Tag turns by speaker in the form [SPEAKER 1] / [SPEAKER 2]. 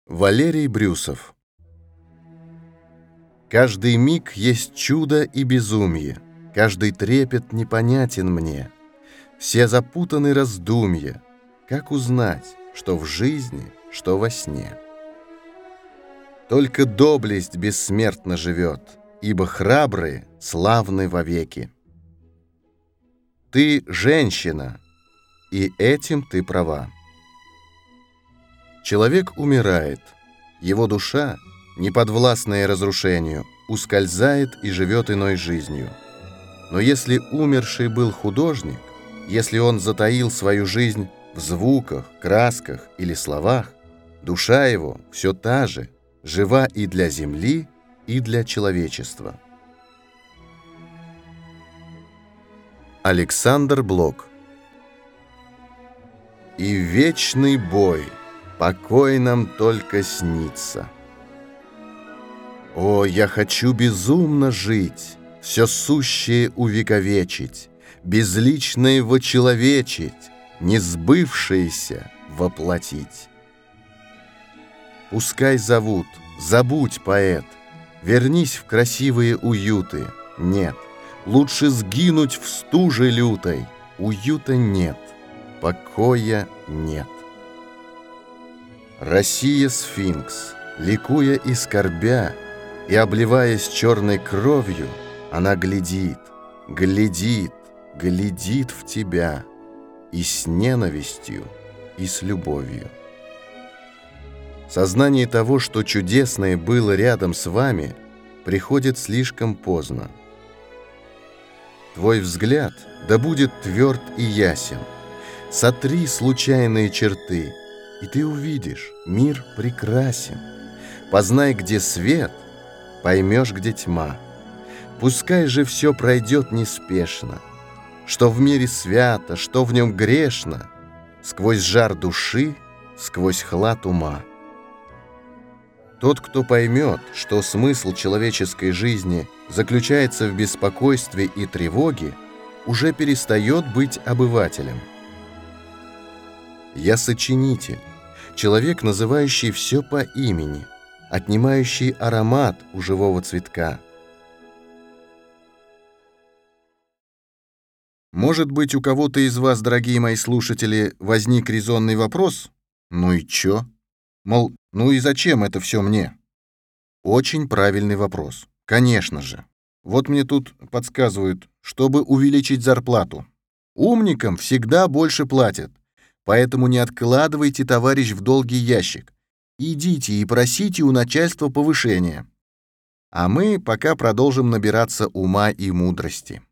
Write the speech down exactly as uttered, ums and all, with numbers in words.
[SPEAKER 1] Валерий Брюсов. Каждый миг есть чудо и безумие, каждый трепет непонятен мне. Все запутаны раздумья, как узнать, что в жизни, что во сне. Только доблесть бессмертно живет, ибо храбрые славны вовеки. Ты женщина, и этим ты права. Человек умирает, его душа, неподвластная разрушению, ускользает и живет иной жизнью. Но если умерший был художник, если он затаил свою жизнь в звуках, красках или словах, душа его все та же, жива и для земли, и для человечества. Александр Блок. И вечный бой, покой нам только снится. О, я хочу безумно жить, все сущее увековечить, безличное вочеловечить, несбывшееся воплотить. Пускай зовут, забудь, поэт, вернись в красивые уюты. Нет, лучше сгинуть в стуже лютой. Уюта нет, покоя нет. Россия сфинкс, ликуя и скорбя, и обливаясь черной кровью, она глядит, глядит, глядит в тебя и с ненавистью, и с любовью. Сознание того, что чудесное было рядом с вами, приходит слишком поздно. Твой взгляд да будет тверд и ясен. Сотри случайные черты, и ты увидишь, мир прекрасен. Познай, где свет, поймешь, где тьма. Пускай же все пройдет неспешно. Что в мире свято, что в нем грешно, сквозь жар души, сквозь хлад ума. Тот, кто поймет, что смысл человеческой жизни заключается в беспокойстве и тревоге, уже перестает быть обывателем. Я сочинитель, человек, называющий все по имени, отнимающий аромат у живого цветка. Может быть, у кого-то из вас, дорогие мои слушатели, возник резонный вопрос? Ну и чё? Мол, ну и зачем это все мне? Очень правильный вопрос. Конечно же. Вот мне тут подсказывают, чтобы увеличить зарплату. Умникам всегда больше платят. Поэтому не откладывайте, товарищ, в долгий ящик. Идите и просите у начальства повышения. А мы пока продолжим набираться ума и мудрости.